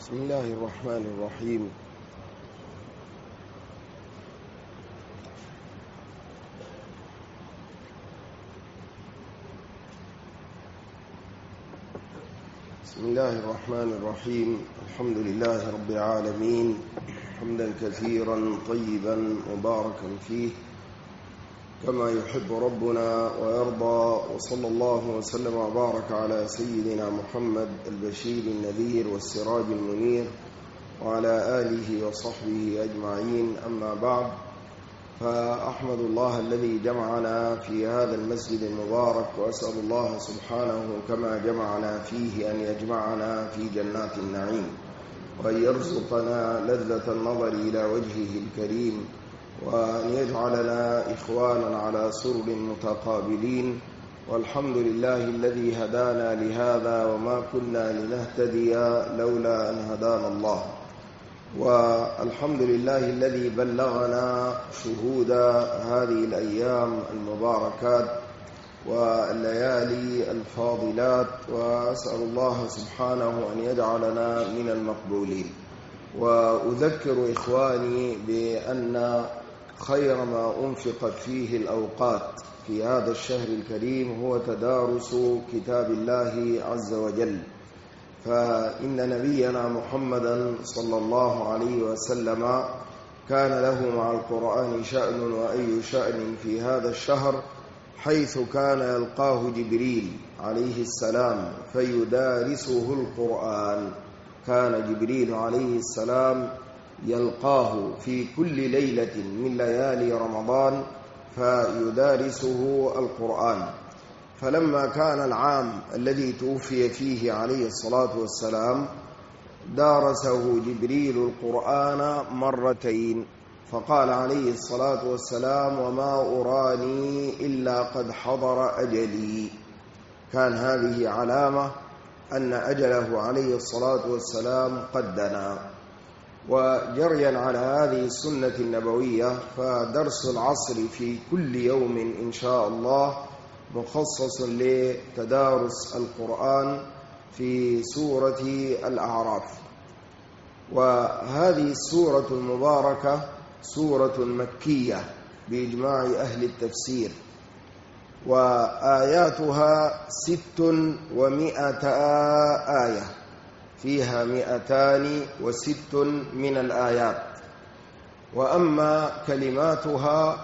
بسم الله الرحمن الرحيم. بسم الله الرحمن الرحيم. الحمد لله رب العالمين، حمدا كثيرا طيبا مباركا فيه كما يحب ربنا ويرضى، وصلى الله وسلم وبارك على سيدنا محمد البشير النذير والسراج المنير وعلى آله وصحبه أجمعين. أما بعد، فأحمد الله الذي جمعنا في هذا المسجد المبارك، وأسأل الله سبحانه كما جمعنا فيه أن يجمعنا في جنات النعيم، وأن يرزقنا لذة النظر إلى وجهه الكريم، وأن يجعلنا إخوانا على سرر متقابلين. والحمد لله الذي هدانا لهذا، وما كنا لنهتدي لولا أن هدانا الله. والحمد لله الذي بلغنا شهود هذه الأيام المباركات والليالي الفاضلات، وأسأل الله سبحانه أن يجعلنا من المقبولين. وأذكر إخواني بأن خير ما أنفقت فيه الأوقات في هذا الشهر الكريم هو تدارس كتاب الله عز وجل، فإن نبينا محمدا صلى الله عليه وسلم كان له مع القرآن شأن، وأي شأن في هذا الشهر، حيث كان يلقاه جبريل عليه السلام فيدارسه القرآن. كان جبريل عليه السلام يلقاه في كل ليلة من ليالي رمضان فيدارسه القرآن. فلما كان العام الذي توفي فيه عليه الصلاة والسلام دارسه جبريل القرآن مرتين، فقال عليه الصلاة والسلام: وما أراني إلا قد حضر أجلي. كان هذه علامة أن أجله عليه الصلاة والسلام قد دنا. وجريا على هذه السنة النبوية، فدرس العصر في كل يوم إن شاء الله مخصص لتدارس القرآن في سورة الأعراف. وهذه السورة المباركة سورة مكية بإجماع أهل التفسير، وآياتها 600 آية، فيها 206 من الآيات. وأما كلماتها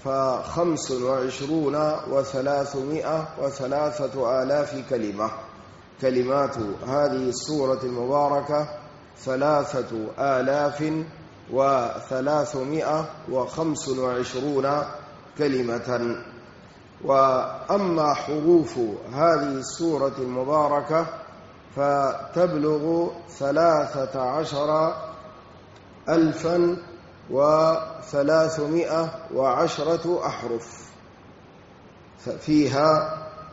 ف25,303 كلمة. كلمات هذه السورة المباركة 3,325 كلمة. وأما حروف هذه السورة المباركة فتبلغ 13,310 أحرف، فيها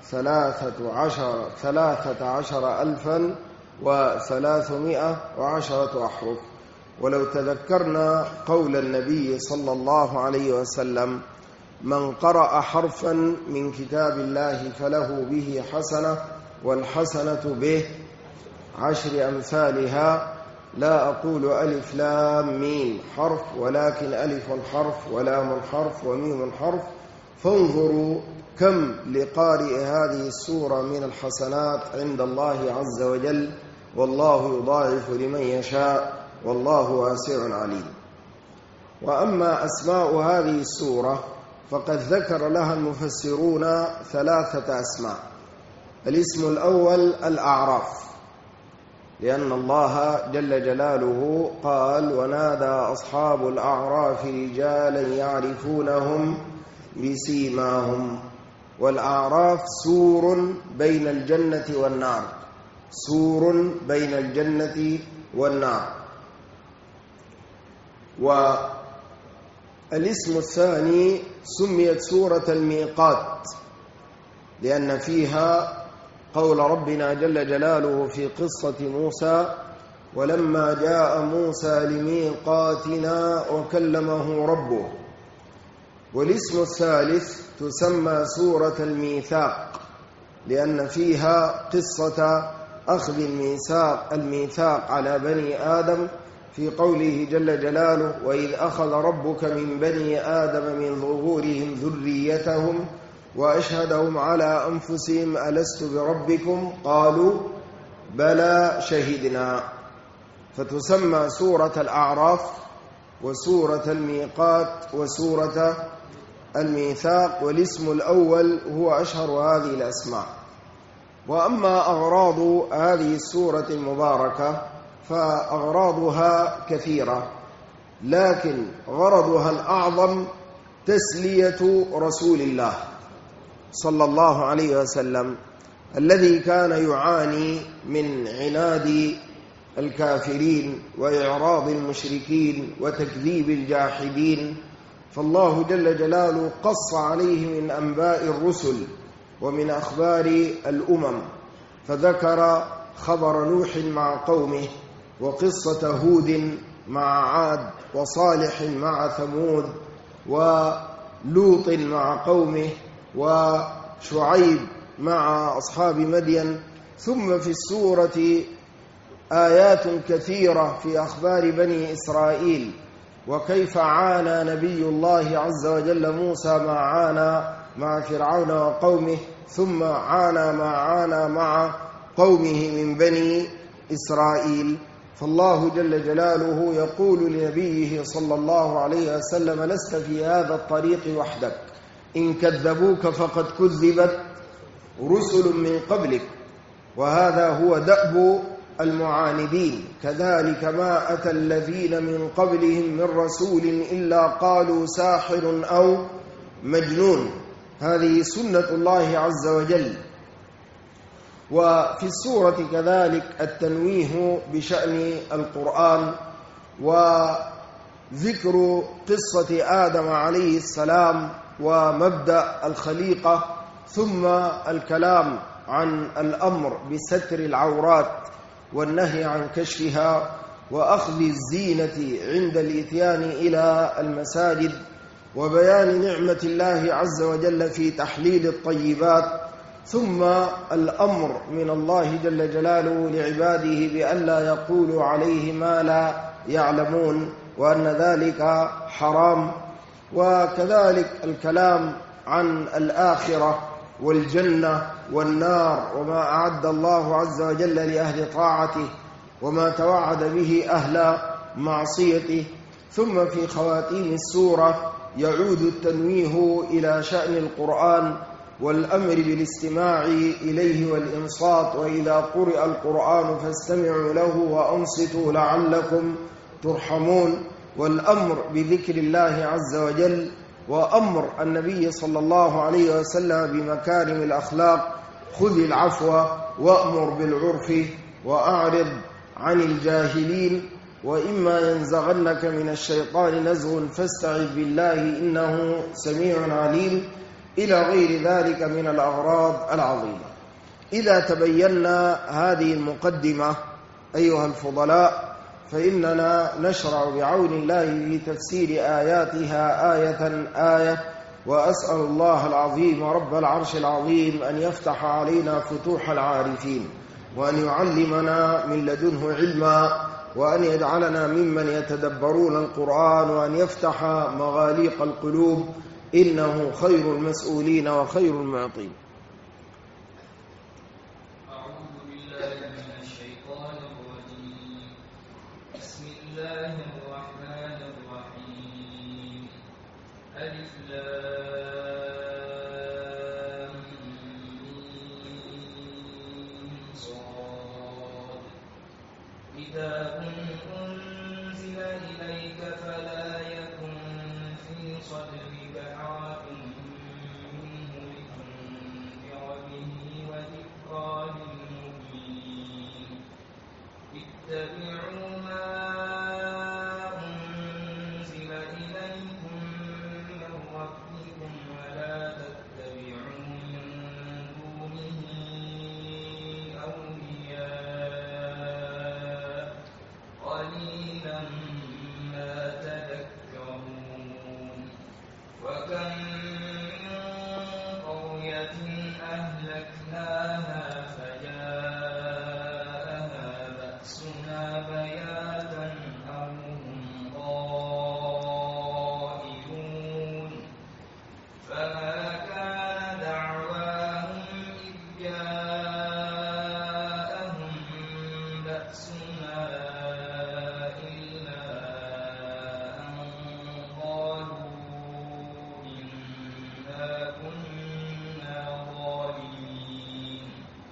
13,310 أحرف. ولو تذكرنا قول النبي صلى الله عليه وسلم: من قرأ حرفا من كتاب الله فله به حسنة، والحسنة ب10 أمثالها. لا أقول ألف لام ميم حرف، ولكن ألف حرف ولام حرف وميم حرف. فانظروا كم لقارئ هذه السورة من الحسنات عند الله عز وجل، والله يضاعف لمن يشاء، والله واسع عليم. وأما أسماء هذه السورة فقد ذكر لها المفسرون 3 أسماء. الاسم الأول الأعراف، لأن الله جل جلاله قال: ونادى أصحاب الأعراف رجالا يعرفونهم بسيماهم. والأعراف سور بين الجنة والنار، سور بين الجنة والنار. والاسم الثاني سميت سورة الميقات، لأن فيها قول ربنا جل جلاله في قصة موسى: ولما جاء موسى لميقاتنا وكلمه ربه. والاسم الثالث تسمى سورة الميثاق، لأن فيها قصة أخذ الميثاق على بني آدم في قوله جل جلاله: وإذ أخذ ربك من بني آدم من ظهورهم ذريتهم وأشهدهم على أنفسهم ألست بربكم قالوا بلى شهدنا. فتسمى سورة الأعراف وسورة الميقات وسورة الميثاق، والاسم الأول هو أشهر هذه الأسماء. وأما أغراض هذه السورة المباركة فأغراضها كثيرة، لكن غرضها الأعظم تسلية رسول الله صلى الله عليه وسلم الذي كان يعاني من عناد الكافرين وإعراض المشركين وتكذيب الجاحدين، فالله جل جلاله قص عليه من أنباء الرسل ومن أخبار الأمم، فذكر خبر نوح مع قومه، وقصة هود مع عاد، وصالح مع ثمود، ولوط مع قومه، وشعيب مع أصحاب مدين. ثم في السورة آيات كثيرة في أخبار بني إسرائيل، وكيف عانى نبي الله عز وجل موسى ما عانى مع فرعون وقومه، ثم عانى ما عانى مع قومه من بني إسرائيل. فالله جل جلاله يقول لنبيه صلى الله عليه وسلم: لست في هذا الطريق وحدك، إن كذبوك فقد كذبت رسل من قبلك، وهذا هو دأب المعاندين. كذلك ما أتى الذين من قبلهم من رسول إلا قالوا ساحر أو مجنون. هذه سنة الله عز وجل. وفي السورة كذلك التنويه بشأن القرآن، وذكر قصة آدم عليه السلام ومبدأ الخليقة، ثم الكلام عن الأمر بستر العورات والنهي عن كشفها، وأخذ الزينة عند الإتيان إلى المساجد، وبيان نعمة الله عز وجل في تحليل الطيبات، ثم الأمر من الله جل جلاله لعباده بألا يقولوا عليه ما لا يعلمون، وأن ذلك حرام، وكذلك الكلام عن الآخرة والجنة والنار وما أعد الله عز وجل لأهل طاعته وما توعد به أهل معصيته. ثم في خواتيم السورة يعود التنويه إلى شأن القرآن والأمر بالاستماع إليه والإنصات، وإذا قرئ القرآن فاستمعوا له وأنصتوا لعلكم ترحمون، والأمر بذكر الله عز وجل، وأمر النبي صلى الله عليه وسلم بمكارم الأخلاق: خذ العفو وأمر بالعرف وأعرض عن الجاهلين، وإما ينزغنك من الشيطان نزغ فاستعذ بالله إنه سميع عليم، إلى غير ذلك من الأغراض العظيمة. إذا تبينا هذه المقدمة أيها الفضلاء، فإننا نشرع بعون الله في تفسير آياتها آية آية، وأسأل الله العظيم رب العرش العظيم أن يفتح علينا فتوح العارفين، وأن يعلمنا من لدنه علما، وأن يجعلنا ممن يتدبرون القرآن، وأن يفتح مغاليق القلوب، إنه خير المسؤولين وخير المعطين. أعوذ بالله من الشيطان الرجيم. بسم الله الرحمن الرحيم. ألف لام ميم صاد. كتاب أنزل إليك فلا يكن في صدرك حرج منه لتنذر به وذكرى للمؤمنين. اتبعوا ما أنزل إليكم من ربكم ولا تتبعوا من دونه أولياء قليلا ما تذكرون. وكم من قرية أهلكناها فجاءها إلا أن قالوا إنا كنا ظالمين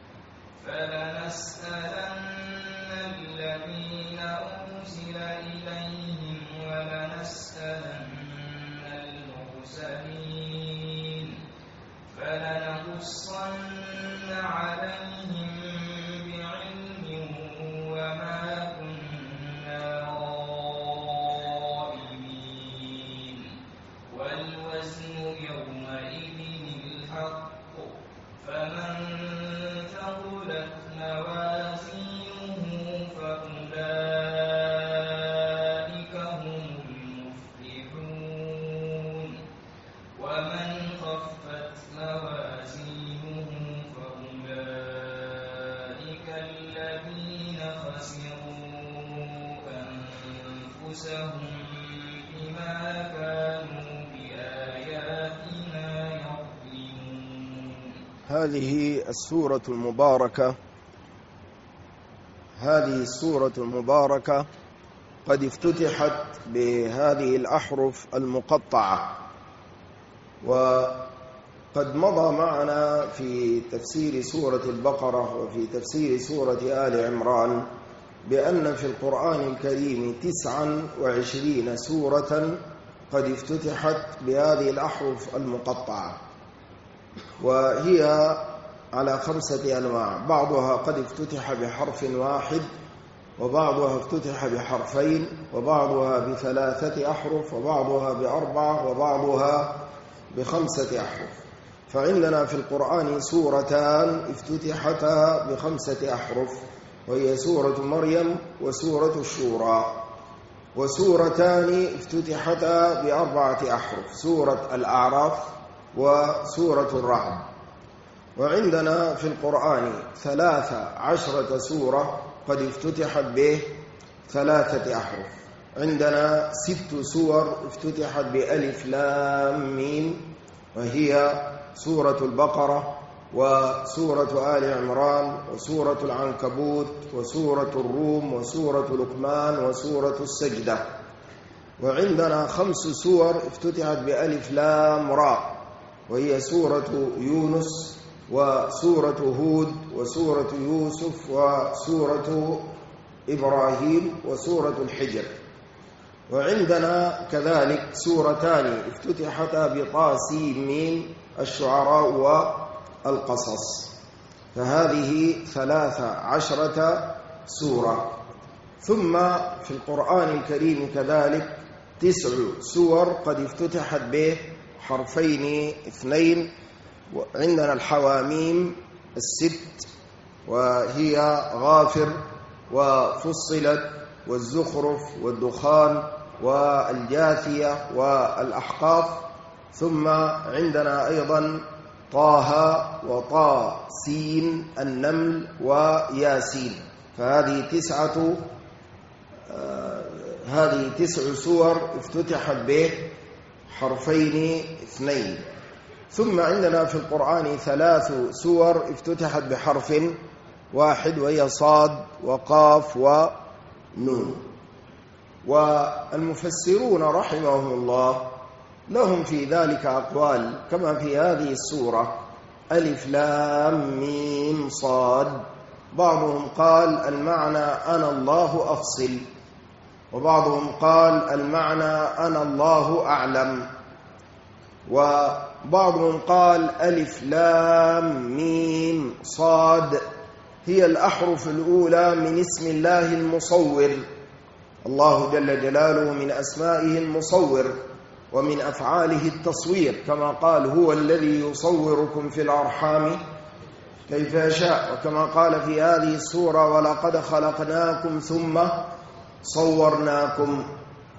فلنسألن الذين أرسل إليهم ولنسألن المرسلين فلنقصن عليهم بعلم وما كنا غائبين والوزن يومئذ الحق فمن ثقلت موازينه فأولئك هم المفلحون ومن خفت موازينه فأولئك الذين خسروا أنفسهم بما كانوا بآياتنا يظلمون. هذه السورة المباركة قد افتتحت بهذه الأحرف المقطعة، وقد مضى معنا في تفسير سورة البقرة وفي تفسير سورة آل عمران بأن في القرآن الكريم 29 سورة قد افتتحت بهذه الأحرف المقطعة، وهي على 5 أنواع، بعضها قد افتتح بحرف واحد، وبعضها افتتح بحرفين، وبعضها ب3 أحرف، وبعضها ب4، وبعضها ب5 أحرف. فعندنا في القرآن سورتان افتتحتا ب5 أحرف، وهي سورة مريم وسورة الشورى، وسورتان افتتحتا ب4 أحرف، سورة الأعراف وسورة الرعد. وعندنا في القرآن 13 سورة قد افتتحت ب3 أحرف. عندنا 6 سور افتتحت بألف لام ميم، وهي سورة البقرة وسورة آل عمران وسورة العنكبوت وسورة الروم وسورة لقمان وسورة السجدة. وعندنا 5 سور افتتحت بألف لام راء، وهي سورة يونس وسورة هود وسورة يوسف وسورة إبراهيم وسورة الحجر. وعندنا كذلك سورتان افتتحتا بطاسيم ميم، الشعراء والقصص، فهذه 13 سورة. ثم في القرآن الكريم كذلك 9 سور قد افتتحت بحرفين 2. وعندنا الحواميم 6، وهي غافر وفصلت والزخرف والدخان والجاثية والأحقاف. ثم عندنا أيضا طه وطاسين النمل وياسين، فهذه 9 سور افتتحت بحرفين 2. ثم عندنا في القرآن 3 سور افتتحت بحرف واحد، وهي صاد وقاف ونون. والمفسرون رحمهم الله لهم في ذلك أقوال، كما في هذه السورة ألف لام ميم صاد. بعضهم قال المعنى أنا الله أفصل، وبعضهم قال المعنى أنا الله أعلم، وبعضهم قال ألف لام ميم صاد هي الأحرف الأولى من اسم الله المصور. الله جل جلاله من أسمائه المصور، ومن أفعاله التصوير، كما قال هو الذي يصوركم في الأرحام كيف يشاء، وكما قال في هذه السورة ولقد خلقناكم ثم صورناكم.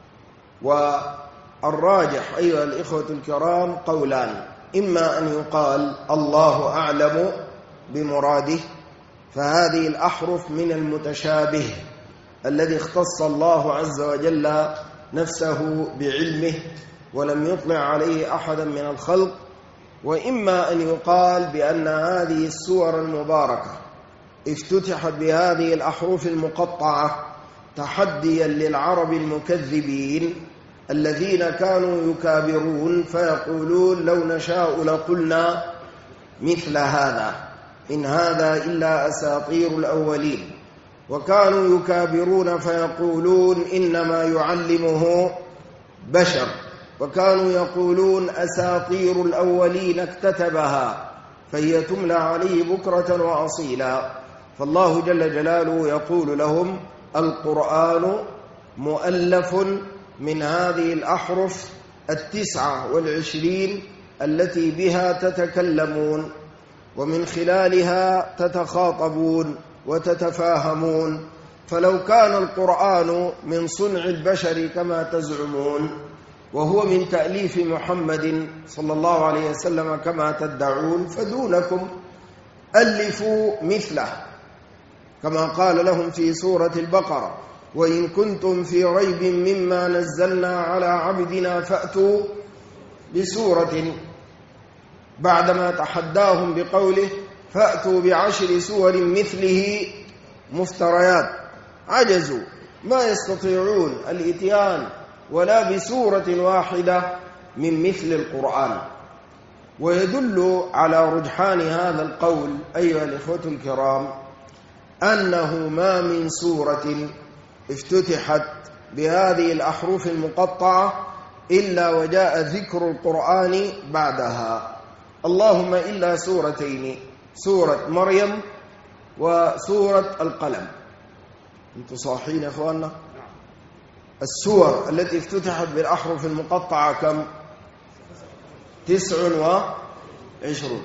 والراجح أيها الإخوة الكرام قولان، إما أن يقال الله أعلم بمراده، فهذه الأحرف من المتشابه الذي اختص الله عز وجل نفسه بعلمه ولم يطلع عليه أحدا من الخلق. وإما أن يقال بأن هذه السور المباركة افتتحت بهذه الأحرف المقطعة تحديا للعرب المكذبين الذين كانوا يكابرون فيقولون لو نشاء لقلنا مثل هذا إن هذا إلا أساطير الأولين، وكانوا يكابرون فيقولون إنما يعلمه بشر، وكانوا يقولون أساطير الأولين اكتتبها فهي تملى عليه بكرة وأصيلا. فالله جل جلاله يقول لهم القرآن مؤلف من هذه الأحرف 29 التي بها تتكلمون ومن خلالها تتخاطبون وتتفاهمون، فلو كان القرآن من صنع البشر كما تزعمون وهو من تأليف محمد صلى الله عليه وسلم كما تدعون فدونكم ألفوا مثله، كما قال لهم في سورة البقرة وإن كنتم في ريب مما نزلنا على عبدنا فأتوا بسورة، بعدما تحداهم بقوله فأتوا ب10 سور مثله مفتريات، عجزوا ما يستطيعون الإتيان ولا بسورة واحدة من مثل القرآن. ويدل على رجحان هذا القول أيها الإخوة الكرام أنه ما من سورة افتتحت بهذه الأحرف المقطعة إلا وجاء ذكر القرآن بعدها، اللهم إلا سورتين، سورة مريم وسورة القلم. أنتم صاحين يا أخواننا؟ السور التي افتتحت بالأحرف المقطعة كم؟ 29.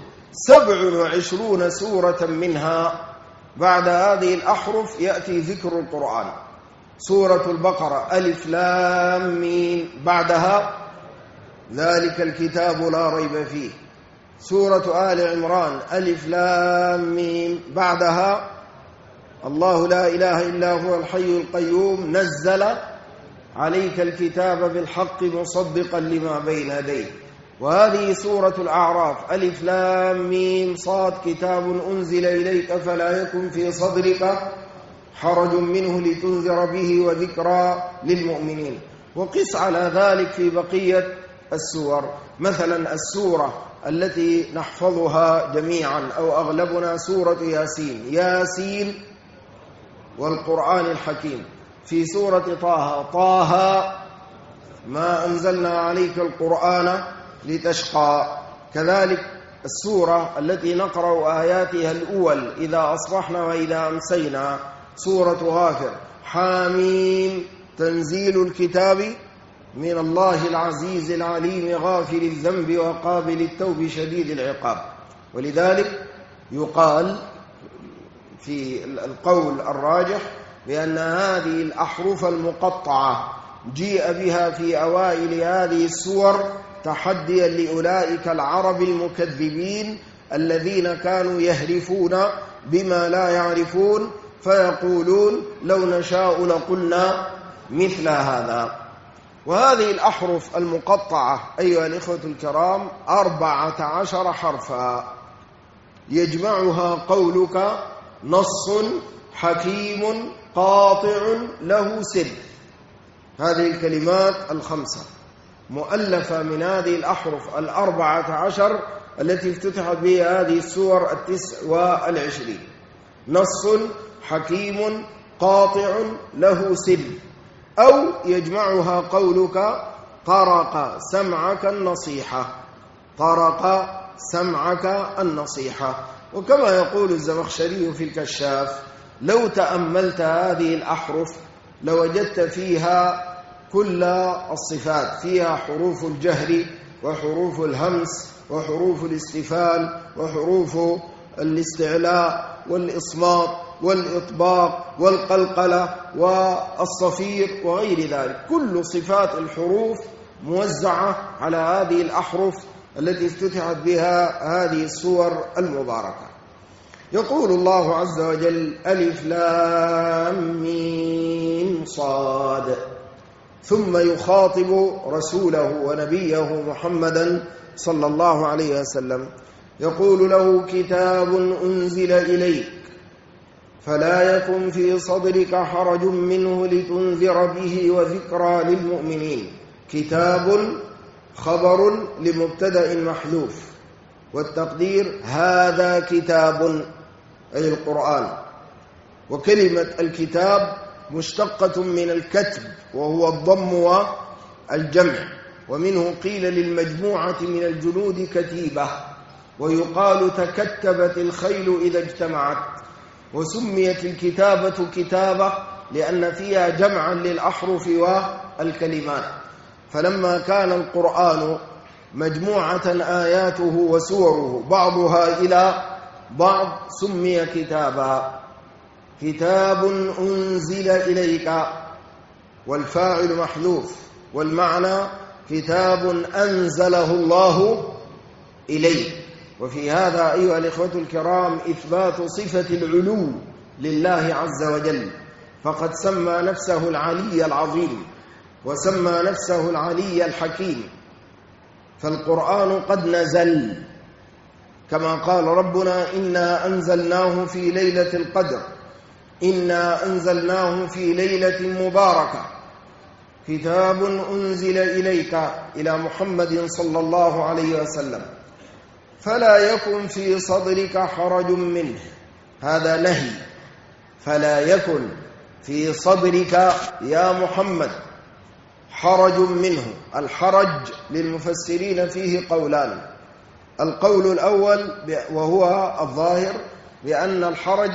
27 سورة منها بعد هذه الأحرف يأتي ذكر القرآن. سورة البقرة ألف لام ميم، بعدها ذلك الكتاب لا ريب فيه. سورة آل عمران ألف لام ميم، بعدها الله لا إله إلا هو الحي القيوم نزل عليك الكتاب بالحق مصدقا لما بين يديه. وهذه سورة الأعراف ألف لام ميم صاد كتاب أنزل إليك فلا يكن في صدرك حرج منه لتنذر به وذكرى للمؤمنين. وقس على ذلك في بقية السور، مثلا السورة التي نحفظها جميعا أو أغلبنا سورة ياسين، ياسين والقرآن الحكيم. في سورة طه، طه ما أنزلنا عليك القرآن لتشقى. كذلك السورة التي نقرأ آياتها الأول إذا أصبحنا وإذا أمسينا، سورة غافر. حاميم تنزيل الكتاب من الله العزيز العليم غافر الذنب وقابل التوب شديد العقاب. ولذلك يقال في القول الراجح بأن هذه الأحرف المقطعة جيء بها في أوائل هذه السور تحديا لأولئك العرب المكذبين الذين كانوا يهرفون بما لا يعرفون فيقولون لو نشاء لقلنا مثل هذا. وهذه الأحرف المقطعة أيها الإخوة الكرام 14 حرفا يجمعها قولك نص حكيم قاطع له سر. هذه الكلمات الخمسة مؤلفة من هذه الأحرف 14 التي افتتحت بها هذه السور 29. نص حكيم قاطع له سر، أو يجمعها قولك طرق سمعك النصيحة، طرق سمعك النصيحة. وكما يقول الزمخشري في الكشاف لو تأملت هذه الأحرف لوجدت فيها كل الصفات، فيها حروف الجهر وحروف الهمس وحروف الاستفال وحروف الاستعلاء والإصمات والإطباق والقلقلة والصفير وغير ذلك. كل صفات الحروف موزعة على هذه الأحرف التي افتتحت بها هذه السور المباركة. يقول الله عز وجل ألف لام ميم صاد، ثم يخاطب رسوله ونبيه محمدا صلى الله عليه وسلم يقول له كتاب أنزل إليك فلا يكن في صدرك حرج منه لتنذر به وذكرى للمؤمنين. كتاب خبر لمبتدأ محذوف، والتقدير هذا كتاب أي القرآن. وكلمة الكتاب مشتقة من الكتب وهو الضم والجمع، ومنه قيل للمجموعة من الجنود كتيبة، ويقال تكتبت الخيل إذا اجتمعت. وسميت الكتابة كتابة لأن فيها جمعا للأحرف والكلمات. فلما كان القرآن مجموعة آياته وسوره بعضها إلى بعض سمي كتابا. كتاب أنزل إليك، والفاعل محذوف، والمعنى كتاب أنزله الله إليك. وفي هذا أيها الإخوة الكرام إثبات صفة العلو لله عز وجل، فقد سمى نفسه العلي العظيم وسمى نفسه العلي الحكيم. فالقرآن قد نزل كما قال ربنا: إنا أنزلناه في ليلة القدر، إنا أنزلناه في ليلة مباركة. كتاب أنزل إليك إلى محمد صلى الله عليه وسلم، فلا يكن في صدرك حرج منه. هذا نهي. فلا يكن في صدرك يا محمد حرج منه. الحرج للمفسرين فيه قولان. القول الأول وهو الظاهر بأن الحرج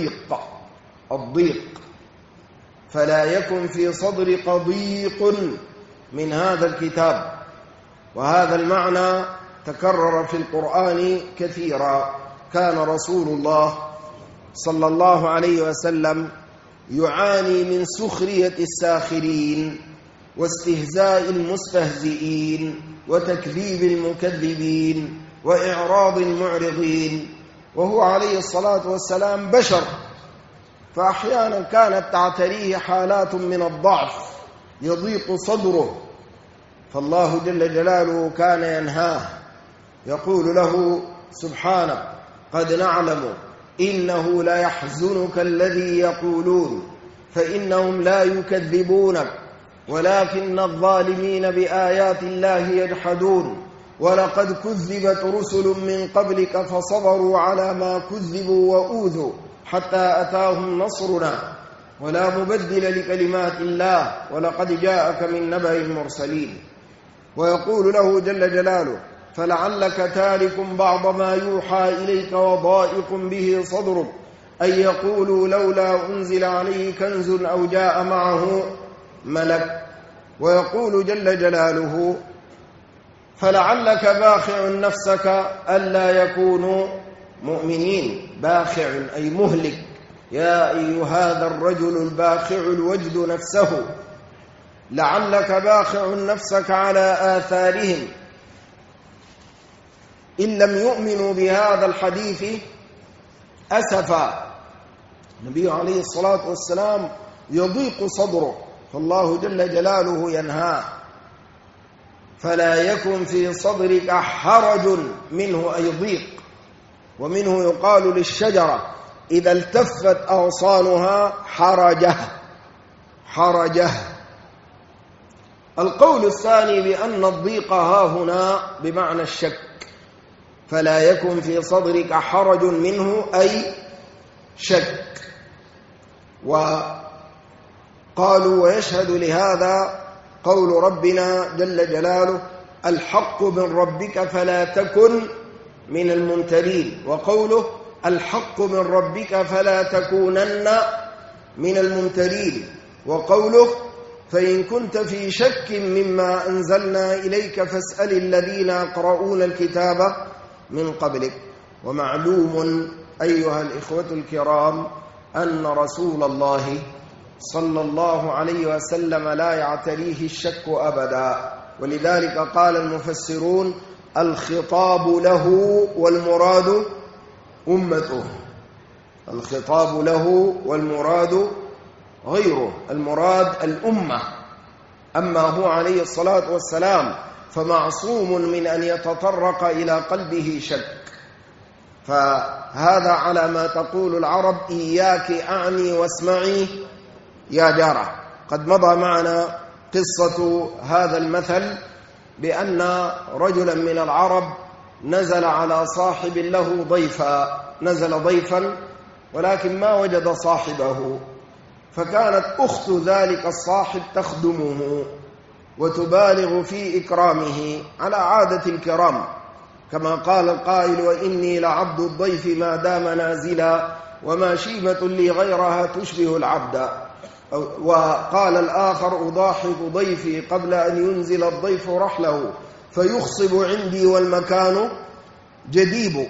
الضيق. فلا يكن في صدرك ضيق من هذا الكتاب. وهذا المعنى تكرر في القرآن كثيرا. كان رسول الله صلى الله عليه وسلم يعاني من سخرية الساخرين واستهزاء المستهزئين وتكذيب المكذبين وإعراض المعرضين، وهو عليه الصلاة والسلام بشر، فأحيانا كانت تعتريه حالات من الضعف يضيق صدره، فالله جل جلاله كان ينهاه، يقول له سبحانه: قد نعلم إنه لا يحزنك الذي يقولون فإنهم لا يكذبونك ولكن الظالمين بآيات الله يجحدون ولقد كذبت رسل من قبلك فصبروا على ما كذبوا وأوذوا حتى أتاهم نصرنا ولا مبدل لكلمات الله ولقد جاءك من نبأ المرسلين. ويقول له جل جلاله: فلعلك تارك بعض ما يوحى إليك وضائق به صدرك أن يقولوا لولا أنزل عليه كنز أو جاء معه ملك. ويقول جل جلاله: فلعلك باخع نفسك ألا يكونوا مؤمنين. باخع أي مهلك. يا أيها هذا الرجل الباخع الوجد نفسه، لعلك باخع نفسك على آثارهم إن لم يؤمنوا بهذا الحديث أسفا. النبي عليه الصلاة والسلام يضيق صدره، فالله جل جلاله ينهاه: فلا يكن في صدرك حرج منه، أي ضيق. ومنه يقال للشجرة إذا التفت أغصانها حرجه. القول الثاني بأن الضيق ها هنا بمعنى الشك. فلا يكن في صدرك حرج منه أي شك. وقالوا ويشهد لهذا قول ربنا جل جلاله: الحق من ربك فلا تكن من الممترين. وقوله: الحق من ربك فلا تكونن من الممترين. وقوله: فإن كنت في شك مما أنزلنا إليك فاسأل الذين يقرؤون الكتاب من قبلك. ومعلوم أيها الإخوة الكرام أن رسول الله صلى الله عليه وسلم لا يعتريه الشك أبدا، ولذلك قال المفسرون: الخطاب له والمراد أمته. الخطاب له والمراد غيره، المراد الأمة. أما هو عليه الصلاة والسلام فمعصوم من أن يتطرق إلى قلبه شك. فهذا على ما تقول العرب: إياك أعني واسمعي يا جارة. قد مضى معنا قصة هذا المثل بأن رجلا من العرب نزل على صاحب له ضيفا، نزل ضيفا ولكن ما وجد صاحبه، فكانت أخت ذلك الصاحب تخدمه وتبالغ في إكرامه على عادة الكرام، كما قال القائل: وإني لعبد الضيف ما دام نازلا وما شيبة لي غيرها تشبه العبد. وقال الآخر: أضاحك ضيفي قبل أن ينزل الضيف رحله فيخصب عندي والمكان جديب.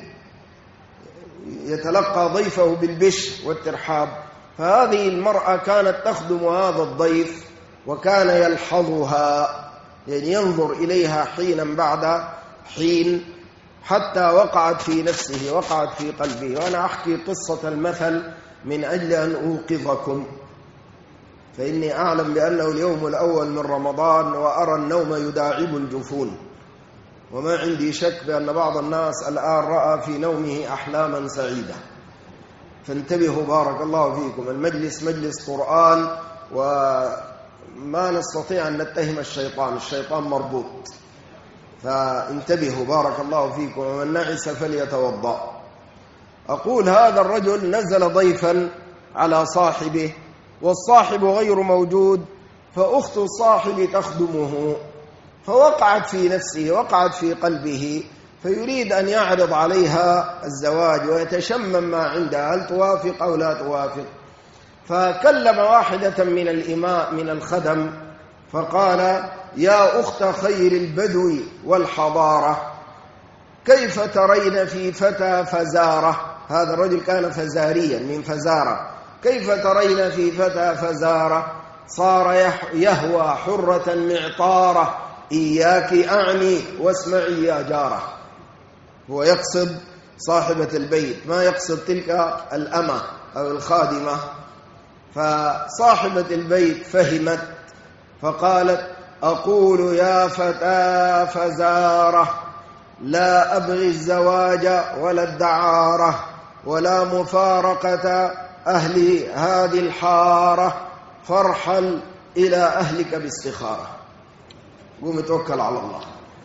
يتلقى ضيفه بالبشر والترحاب. فهذه المرأة كانت تخدم هذا الضيف وكان يلحظها، يعني ينظر إليها حينا بعد حين، حتى وقعت في نفسه، وقعت في قلبه. وأنا أحكي قصة المثل من أجل أن أوقظكم، فإني أعلم بأنه اليوم الأول من رمضان وأرى النوم يداعب الجفون، وما عندي شك بأن بعض الناس الآن رأى في نومه أحلاما سعيدة. فانتبهوا بارك الله فيكم، المجلس مجلس قرآن وما نستطيع أن نتهم الشيطان مربوط، فانتبهوا بارك الله فيكم. ومن نعس فليتوضأ. أقول: هذا الرجل نزل ضيفا على صاحبه والصاحب غير موجود، فأخت الصاحب تخدمه، فوقعت في نفسه، وقعت في قلبه، فيريد أن يعرض عليها الزواج ويتشمم ما عندها، هل توافق أو لا توافق. فكلم واحدة من الإماء من الخدم فقال: يا أخت خير البدو والحضارة، كيف ترين في فتى فزارة؟ هذا الرجل كان فزاريا من فزارة. كيف ترين في فتى فزارة صار يهوى حرة معطارة، إياك أعني واسمعي يا جارة. هو يقصد صاحبة البيت، ما يقصد تلك الأمة أو الخادمة. فصاحبة البيت فهمت فقالت: أقول يا فتى فزارة، لا أبغي الزواج ولا الدعارة ولا مفارقة أهل هذه الحارة، فارحل إلى أهلك باستخارة. قوم توكل على الله.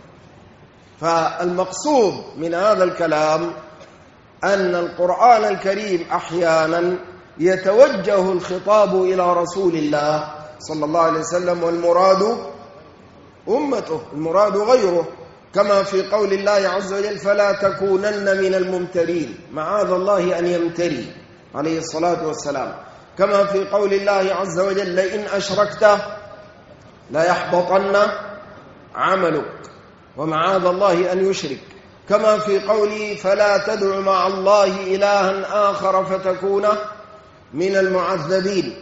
فالمقصود من هذا الكلام أن القرآن الكريم أحيانا يتوجه الخطاب إلى رسول الله صلى الله عليه وسلم، والمراد أمته، المراد غيره، كما في قول الله عز وجل: فلا تكونن من الممترين، معاذ الله أن يمتري عليه الصلاة والسلام. كما في قول الله عز وجل: لئن أشركت ليحبطن عملك، ومعاذ الله أن يشرك. كما في قوله: فلا تدع مع الله إلها آخر فتكون من المعذبين،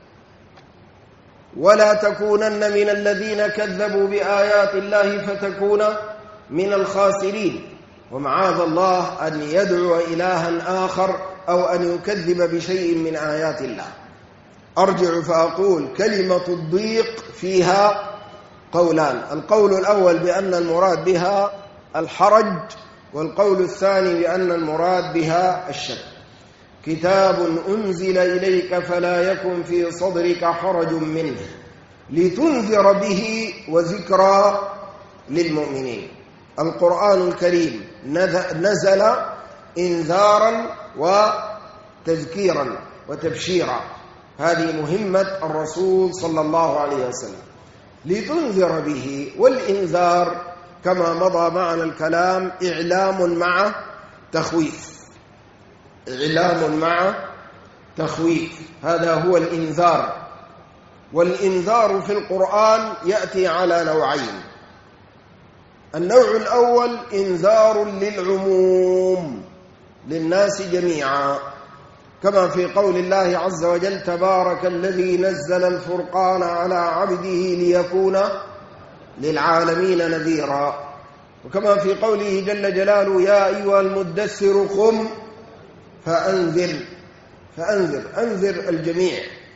ولا تكونن من الذين كذبوا بآيات الله فتكون من الخاسرين، ومعاذ الله أن يدعو إلها آخر أو أن يكذب بشيء من آيات الله. أرجع فأقول: كلمة الضيق فيها قولان، القول الأول بأن المراد بها الحرج، والقول الثاني بأن المراد بها الشك. كتاب أنزل إليك فلا يكن في صدرك حرج منه لتنذر به وذكرى للمؤمنين. القرآن الكريم نزل إنذارا وتذكيرا وتبشيرا، هذه مهمة الرسول صلى الله عليه وسلم، لتنذر به. والإنذار كما مضى معنا الكلام إعلام مع تخويف، إعلام مع تخويف، هذا هو الإنذار. والإنذار في القرآن يأتي على نوعين: النوع الأول إنذار للعموم للناس جميعا، كما في قول الله عز وجل: تبارك الذي نزل الفرقان على عبده ليكون للعالمين نذيرا. وكما في قوله جل جلاله: يا أيها المدثر قم فأنذر أنذر الجميع.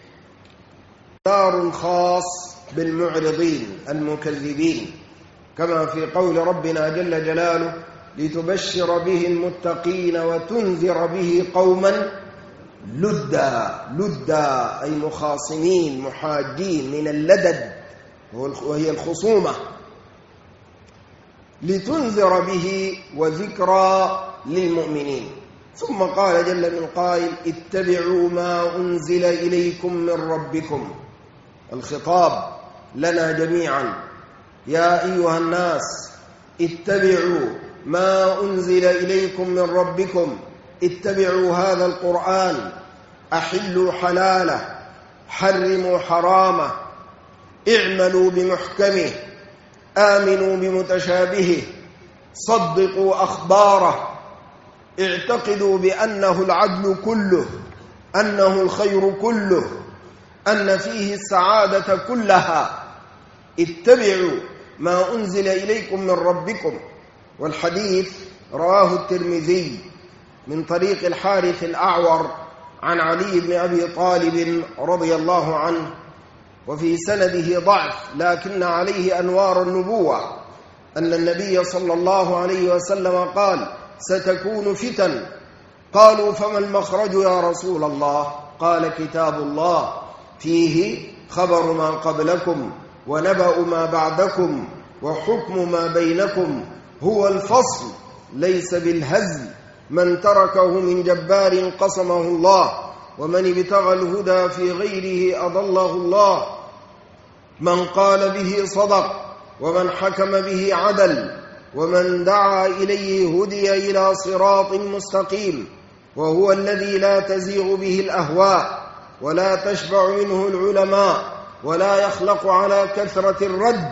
إنذار خاص بالمعرضين المكذبين، كما في قول ربنا جل جلاله: لتبشر به المتقين وتنذر به قوما لدا. لدا أي مخاصمين محاجين، من اللدد وهي الخصومة. لتنذر به وذكرى للمؤمنين. ثم قال جل من قائل: اتبعوا ما أنزل إليكم من ربكم. الخطاب لنا جميعا: يا أيها الناس اتبعوا ما أنزل إليكم من ربكم، اتبعوا هذا القرآن، أحلوا حلاله، حرموا حرامه، اعملوا بمحكمه، آمنوا بمتشابهه، صدقوا أخباره، اعتقدوا بأنه العدل كله، أنه الخير كله، أن فيه السعادة كلها. اتبعوا ما أنزل إليكم من ربكم. والحديث رواه الترمذي من طريق الحارث الأعور عن علي بن أبي طالب رضي الله عنه، وفي سنده ضعف لكن عليه أنوار النبوة، أن النبي صلى الله عليه وسلم قال: ستكون فتن. قالوا: فما المخرج يا رسول الله؟ قال: كتاب الله فيه خبر ما قبلكم ونبأ ما بعدكم وحكم ما بينكم، هو الفصل ليس بالهزل، من تركه من جبار قصمه الله، ومن ابتغى الهدى في غيره أضله الله، من قال به صدق، ومن حكم به عدل، ومن دعا إليه هدي إلى صراط مستقيم، وهو الذي لا تزيغ به الأهواء ولا تشبع منه العلماء ولا يخلق على كثرة الرد،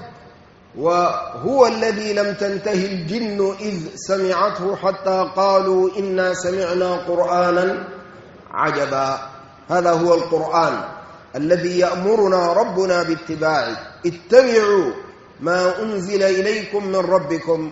وهو الذي لم تنتهي الجن إذ سمعته حتى قالوا إنا سمعنا قرآنا عجبا. هذا هو القرآن الذي يأمرنا ربنا باتباعه. اتبعوا ما أنزل إليكم من ربكم.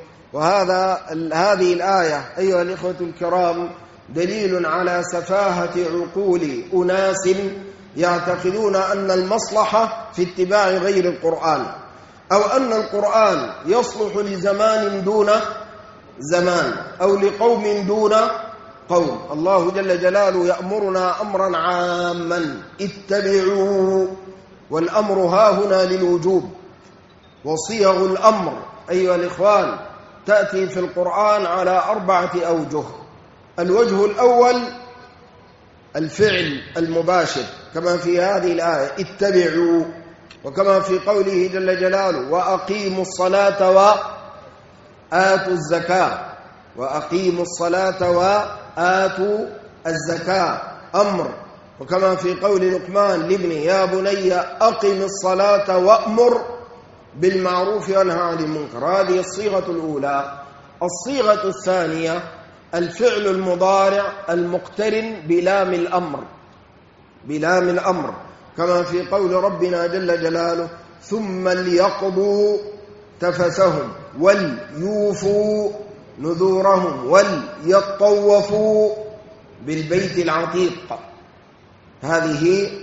هذه الآية أيها الإخوة الكرام دليل على سفاهة عقول أناس يعتقدون أن المصلحة في اتباع غير القرآن، أو أن القرآن يصلح لزمان دون زمان أو لقوم دون قوم. الله جل جلاله يأمرنا أمرا عاما: اتبعوا، والأمر هاهنا للوجوب. وصيغ الأمر أيها الإخوان تأتي في القرآن على 4 أوجه. الوجه الأول الفعل المباشر، كما في هذه الآية: اتبعوا، وكما في قوله جل جلاله: وأقيموا الصلاة وآتوا الزكاة. وأقيموا الصلاة وآتوا الزكاة أمر. وكما في قول لقمان لابنه: يا بني أقم الصلاة وأمر بالمعروف وانهى عن المنكر. هذه الصيغة الأولى. الصيغة الثانية الفعل المضارع المقترن بلام الأمر، بلام الأمر، كما في قول ربنا جل جلاله: ثم ليقضوا تفثهم وليوفوا نذورهم وليطوفوا بالبيت العتيق. هذه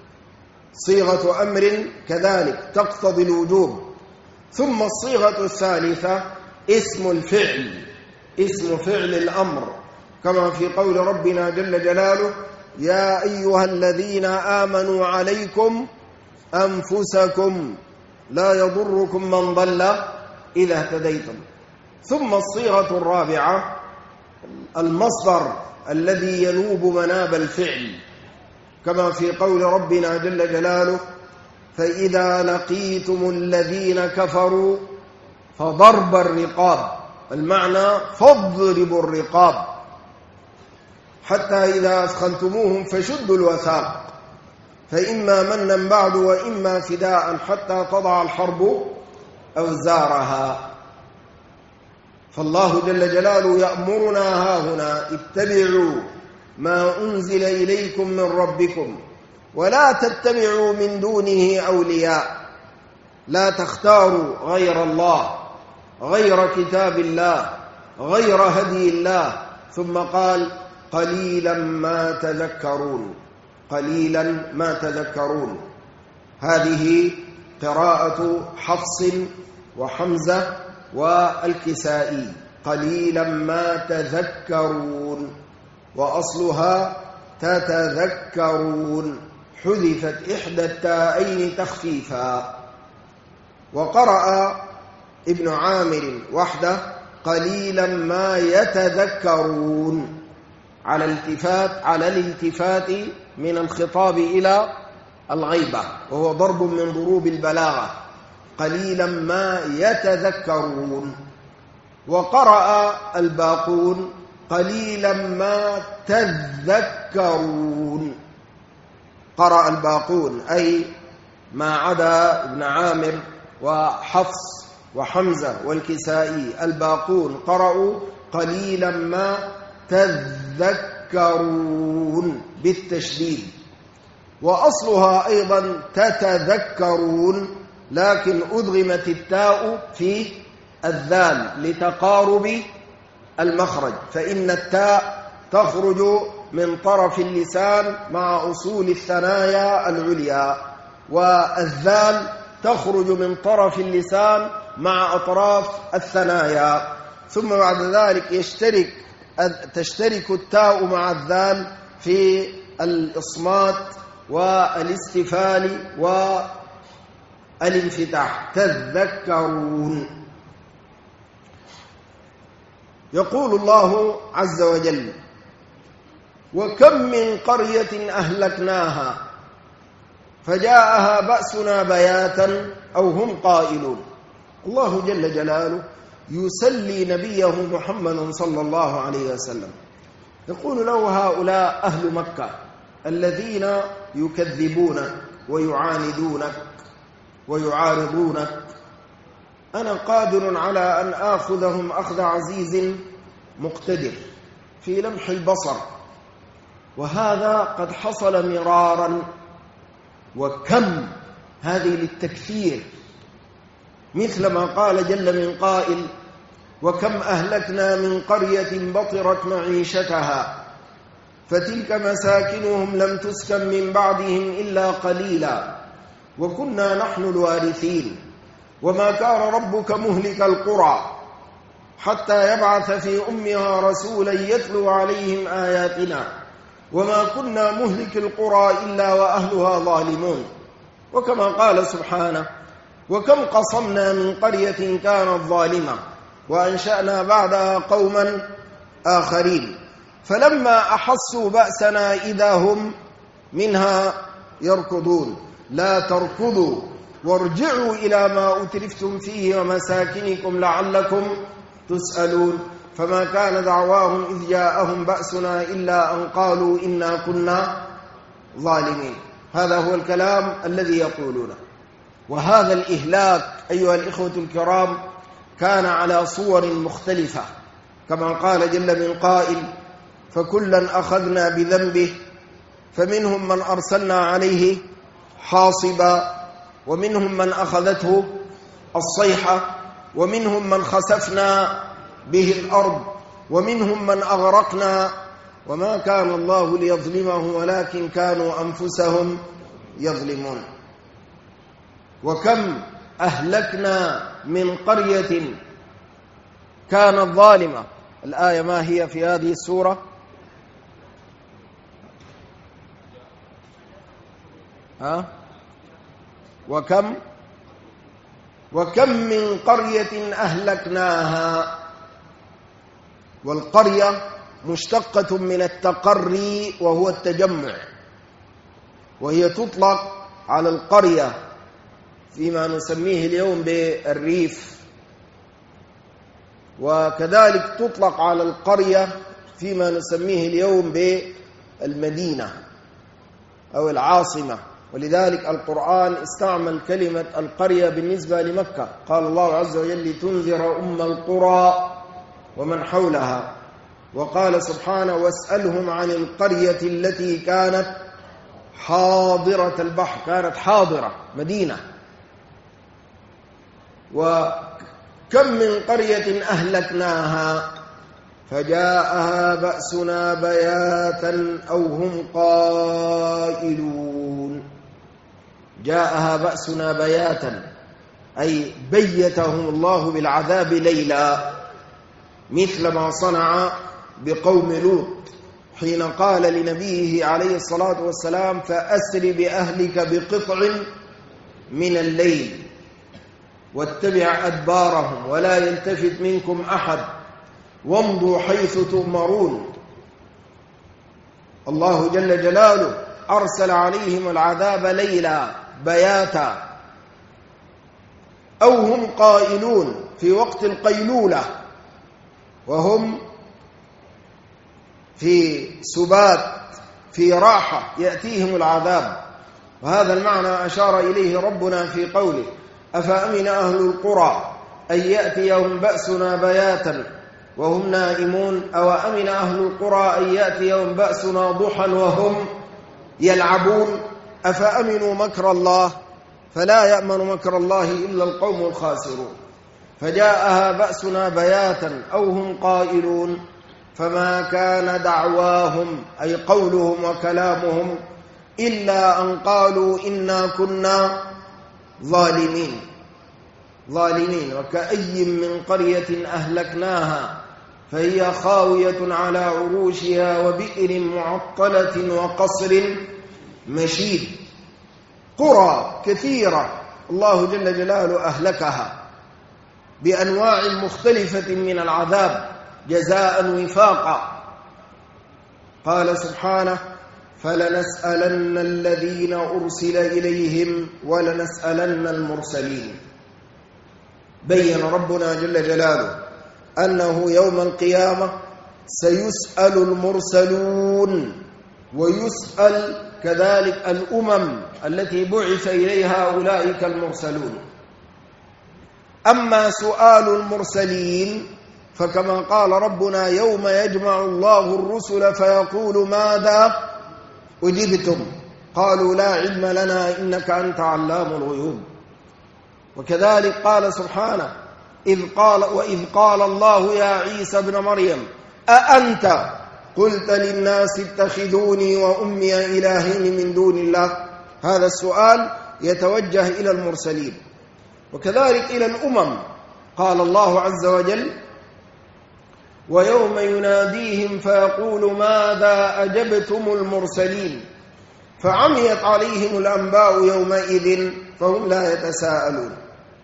صيغة أمر كذلك تقتضي الوجوب. ثم الصيغة الثالثة اسم الفعل، اسم فعل الأمر، كما في قول ربنا جل جلاله: يا أيها الذين آمنوا عليكم أنفسكم لا يضركم من ضل إذا اهتديتم. ثم الصيغة الرابعة المصدر الذي ينوب مناب الفعل، كما في قول ربنا جل جلاله: فإذا لقيتم الذين كفروا فضرب الرقاب. المعنى فاضربوا الرقاب حتى إذا أثخنتموهم فشدوا الوثاق، فإما منا بعد وإما فداء حتى تضع الحرب أوزارها. فالله جل جلاله يأمرنا هاهنا: اتبعوا ما أنزل إليكم من ربكم ولا تتبعوا من دونه أولياء. لا تختاروا غير الله، غير كتاب الله، غير هدي الله. ثم قال: قليلا ما تذكرون، قليلا ما تذكرون. هذه قراءة حفص وحمزة والكسائي. قليلا ما تذكرون، وأصلها تتذكرون، حذفت إحدى التاءين تخفيفا. وقرأ ابن عامر وحده قليلا ما يتذكرون على الالتفات من الخطاب إلى الغيبة، وهو ضرب من ضروب البلاغة، قليلا ما يتذكرون. وقرأ الباقون قليلا ما تذكرون. قرأ الباقون أي ما عدا ابن عامر وحفص وحمزة والكسائي، الباقون قرأوا قليلا ما تذكرون بالتشديد. وأصلها أيضا تتذكرون، لكن أدغمت التاء في الذال لتقارب المخرج، فإن التاء تخرج من طرف اللسان مع أصول الثنايا العليا، والذال تخرج من طرف اللسان مع أطراف الثنايا، ثم بعد ذلك تشترك التاء مع الذال في الإصمات والاستفال والانفتاح. تذكرون. يقول الله عز وجل: وكم من قرية أهلكناها فجاءها بأسنا بياتا أو هم قائلون. الله جل جلاله يسلي نبيه محمد صلى الله عليه وسلم، يقول له: هؤلاء أهل مكة الذين يكذبونك ويعاندونك ويعارضونك، أنا قادر على أن آخذهم أخذ عزيز مقتدر في لمح البصر، وهذا قد حصل مرارا. وكم هذه للتكثير، مثل ما قال جل من قائل: وكم أهلكنا من قرية بطرت معيشتها فتلك مساكنهم لم تسكن من بعدهم إلا قليلا وكنا نحن الوارثين وما كان ربك مهلك القرى حتى يبعث في أمها رسولا يتلو عليهم آياتنا وما كنا مهلك القرى إلا وأهلها ظالمون. وكما قال سبحانه: وكم قصمنا من قرية كانت ظالمة وأنشأنا بعدها قوما آخرين فلما أحسوا بأسنا إذا هم منها يركضون. لا تركضوا وارجعوا إلى ما أترفتم فيه ومساكنكم لعلكم تسألون. فما كان دعواهم إذ جاءهم بأسنا إلا أن قالوا إنا كنا ظالمين. هذا هو الكلام الذي يقولونه. وهذا الإهلاك أيها الإخوة الكرام كان على صور مختلفة، كما قال جل من قائل: فكلا أخذنا بذنبه فمنهم من أرسلنا عليه حاصبا ومنهم من أخذته الصيحة ومنهم من خسفنا به الأرض ومنهم من أغرقنا وما كان الله ليظلمهم ولكن كانوا أنفسهم يظلمون. وكم أهلكنا من قرية كانت ظالمة. الآية ما هي في هذه السورة؟ وكم من قرية أهلكناها. والقرية مشتقة من التقري وهو التجمع، وهي تطلق على القرية فيما نسميه اليوم بالريف، وكذلك تطلق على القرية فيما نسميه اليوم بالمدينة أو العاصمة. ولذلك القرآن استعمل كلمة القرية بالنسبة لمكة، قال الله عز وجل: لتنذر أم القرى ومن حولها. وقال سبحانه: واسألهم عن القرية التي كانت حاضرة البحر، كانت حاضرة مدينة. وكم من قرية أهلكناها فجاءها بأسنا بياتا أو هم قائلون. جاءها بأسنا بياتا أي بيتهم الله بالعذاب ليلا، مثل ما صنع بقوم لوط حين قال لنبيه عليه الصلاة والسلام فأسر بأهلك بقطع من الليل واتبع أدبارهم ولا يلتفت منكم أحد وامضوا حيث تؤمرون. الله جل جلاله أرسل عليهم العذاب ليلا بياتا أو هم قائلون في وقت القيلولة وهم في سبات في راحة يأتيهم العذاب. وهذا المعنى أشار إليه ربنا في قوله أفأمن أهل القرى أن يأتيهم بأسنا بياتا وهم نائمون أو أمن أهل القرى أن يأتيهم بأسنا ضحى وهم يلعبون أفأمنوا مكر الله فلا يأمن مكر الله إلا القوم الخاسرون. فجاءها بأسنا بياتا أو هم قائلون فما كان دعواهم أي قولهم وكلامهم إلا أن قالوا إنا كنا ظالمين. وكأي من قرية أهلكناها فهي خاوية على عروشها وبئر معطلة وقصر مشيد. قرى كثيرة الله جل جلاله أهلكها بأنواع مختلفة من العذاب جزاء وفاقا. قال سبحانه فلنسألن الذين أرسل إليهم ولنسألن المرسلين. بين ربنا جل جلاله أنه يوم القيامة سيسأل المرسلون ويسأل كذلك الأمم التي بعث إليها أولئك المرسلون. أما سؤال المرسلين فكما قال ربنا يوم يجمع الله الرسل فيقول ماذا أجبتم قالوا لا علم لنا إنك أنت علام الغيوب. وكذلك قال سبحانه وإذ قال الله يا عيسى ابن مريم أأنت قلت للناس اتخذوني وأمي إلهين من دون الله. هذا السؤال يتوجه إلى المرسلين. وكذلك إلى الأمم قال الله عز وجل ويوم يناديهم فيقول ماذا أجبتم المرسلين فعميت عليهم الأنباء يومئذ فهم لا يتساءلون.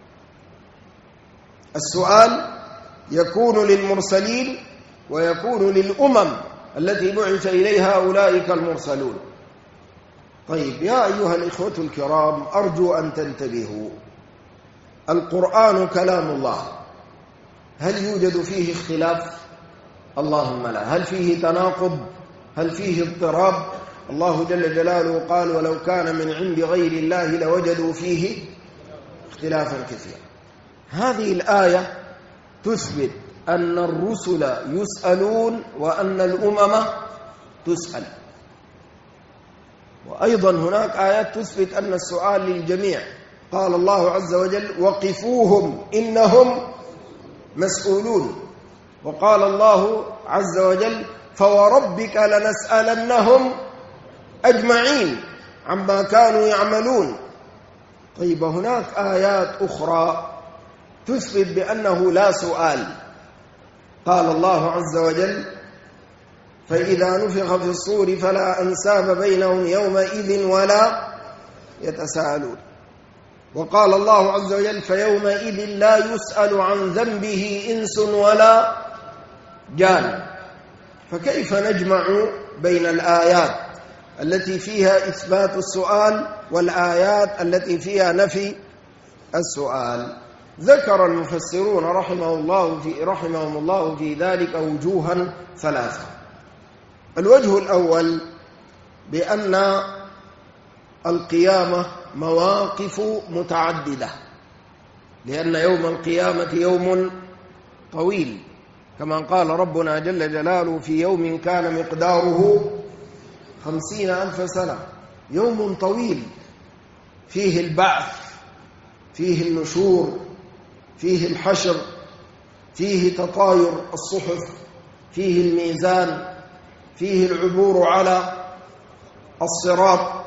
السؤال يكون للمرسلين ويكون للأمم التي بعث إليها أولئك المرسلون. طيب يا أيها الإخوة الكرام أرجو أن تنتبهوا. القرآن كلام الله، هل يوجد فيه اختلاف؟ اللهم لا. هل فيه تناقض؟ هل فيه اضطراب؟ الله جل جلاله قال ولو كان من عند غير الله لوجدوا فيه اختلافا كثيرا. هذه الآية تثبت أن الرسل يسألون وأن الأمم تسأل. وأيضا هناك آيات تثبت أن السؤال للجميع. قال الله عز وجل وقفوهم إنهم مسؤولون. وقال الله عز وجل فوربك لنسألنهم أجمعين عما كانوا يعملون. طيب هناك آيات أخرى تثبت بأنه لا سؤال. قال الله عز وجل فإذا نفخ في الصور فلا أنساب بينهم يومئذ ولا يتساءلون. وقال الله عز وجل فيومئذ لا يسأل عن ذنبه إنس ولا جان. فكيف نجمع بين الآيات التي فيها إثبات السؤال والآيات التي فيها نفي السؤال؟ ذكر المفسرون رحمهم الله في ذلك وجوها ثلاثة. الوجه الأول بأن القيامة مواقف متعددة، لأن يوم القيامة يوم طويل كما قال ربنا جل جلاله في يوم كان مقداره 50,000 سنة. يوم طويل فيه البعث، فيه النشور، فيه الحشر، فيه تطاير الصحف، فيه الميزان، فيه العبور على الصراط،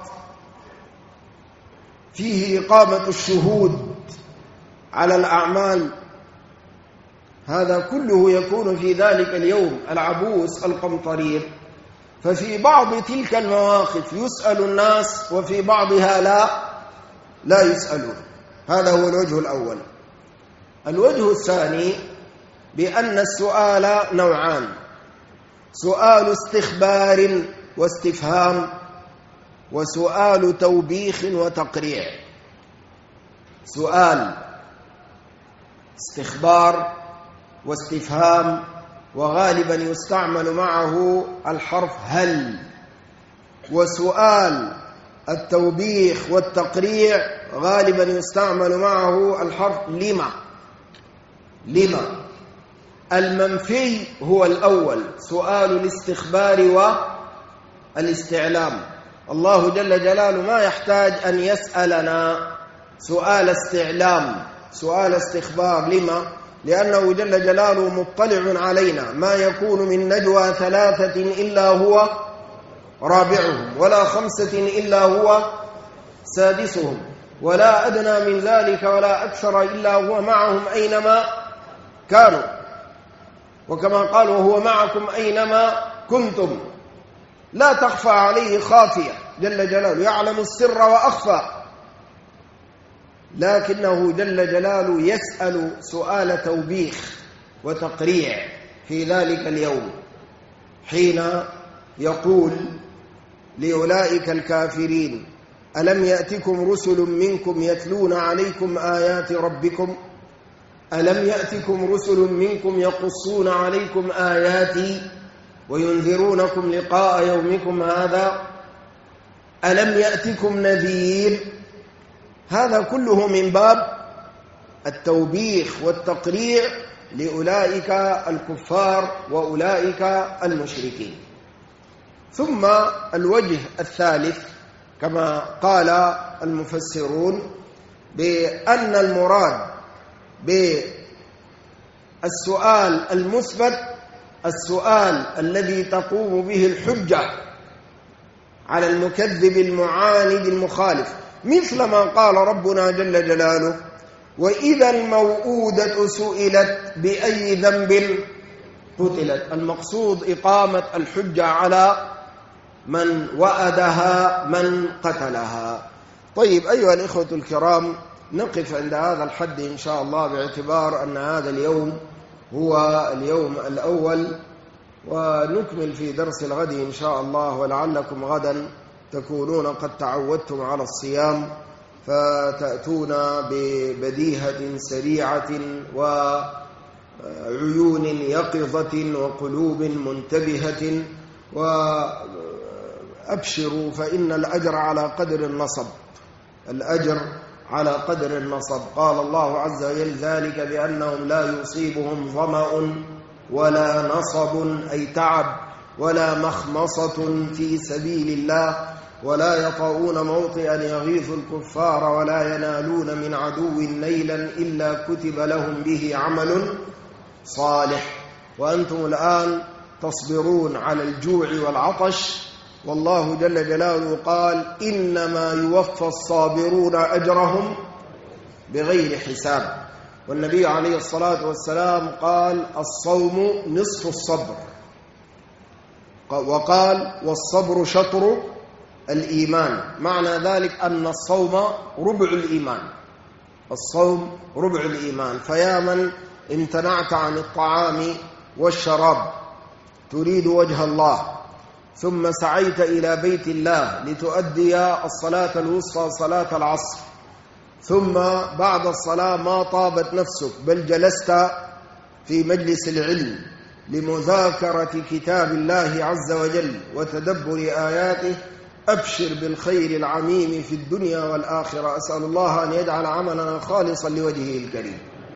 فيه إقامة الشهود على الأعمال. هذا كله يكون في ذلك اليوم العبوس القمطرير. ففي بعض تلك المواقف يسأل الناس وفي بعضها لا يسألون. هذا هو الوجه الأول. الوجه الثاني بأن السؤال نوعان: سؤال استخبار واستفهام، وسؤال توبيخ وتقريع. سؤال استخبار واستفهام، وغالبا يستعمل معه الحرف هل. وسؤال التوبيخ والتقريع غالبا يستعمل معه الحرف لما. المنفي هو الأول، سؤال الاستخبار والاستعلام. الله جل جلاله ما يحتاج أن يسألنا سؤال استعلام، سؤال استخبار. لما؟ لأنه جل جلاله مطلع علينا. ما يكون من نجوى 3 إلا هو رابعهم، ولا 5 إلا هو سادسهم، ولا أدنى من ذلك ولا أكثر إلا هو معهم أينما كانوا. وكما قال: وهو معكم أينما كنتم. لا تخفى عليه خافية جل جلاله، يعلم السر وأخفى. لكنه جل جلاله يسأل سؤال توبيخ وتقريع في ذلك اليوم، حين يقول لأولئك الكافرين: ألم يأتكم رسل منكم يتلون عليكم آيات ربكم؟ ألم يأتكم رسل منكم يقصون عليكم آياتي وينذرونكم لقاء يومكم هذا؟ ألم يأتكم نذير؟ هذا كله من باب التوبيخ والتقريع لأولئك الكفار وأولئك المشركين. ثم الوجه الثالث كما قال المفسرون بأن المراد بالسؤال المثبت السؤال الذي تقوم به الحجة على المكذب المعاند المخالف، مثل ما قال ربنا جل جلاله: وإذا الموءودة سئلت بأي ذنب قتلت. المقصود إقامة الحجة على من وأدها، من قتلها. طيب أيها الإخوة الكرام، نقف عند هذا الحد إن شاء الله، باعتبار أن هذا اليوم هو اليوم الأول، ونكمل في درس الغد إن شاء الله. ولعلكم غدا تكونون قد تعودتم على الصيام، فتأتون ببديهة سريعة وعيون يقظة وقلوب منتبهة. وأبشروا فإن الأجر على قدر النصب، الأجر على قدر النصب. قال الله عز وجل: ذلك بأنهم لا يصيبهم ظمأ ولا نصب أي تعب ولا مخمصة في سبيل الله، ولا يطؤون موطئا يغيظ الكفار ولا ينالون من عدو نيلا إلا كتب لهم به عمل صالح. وأنتم الآن تصبرون على الجوع والعطش، والله جل جلاله قال: إنما يوفى الصابرون أجرهم بغير حساب. والنبي عليه الصلاة والسلام قال: الصوم نصف الصبر، وقال: والصبر شطر الإيمان. معنى ذلك أن الصوم ربع الإيمان، الصوم ربع الإيمان. فيا من امتنعت عن الطعام والشراب تريد وجه الله، ثم سعيت إلى بيت الله لتؤدي الصلاة الوسطى صلاة العصر، ثم بعد الصلاة ما طابت نفسك بل جلست في مجلس العلم لمذاكرة كتاب الله عز وجل وتدبر آياته، أبشر بالخير العميم في الدنيا والآخرة. أسأل الله أن يجعل عملنا خالصا لوجهه الكريم.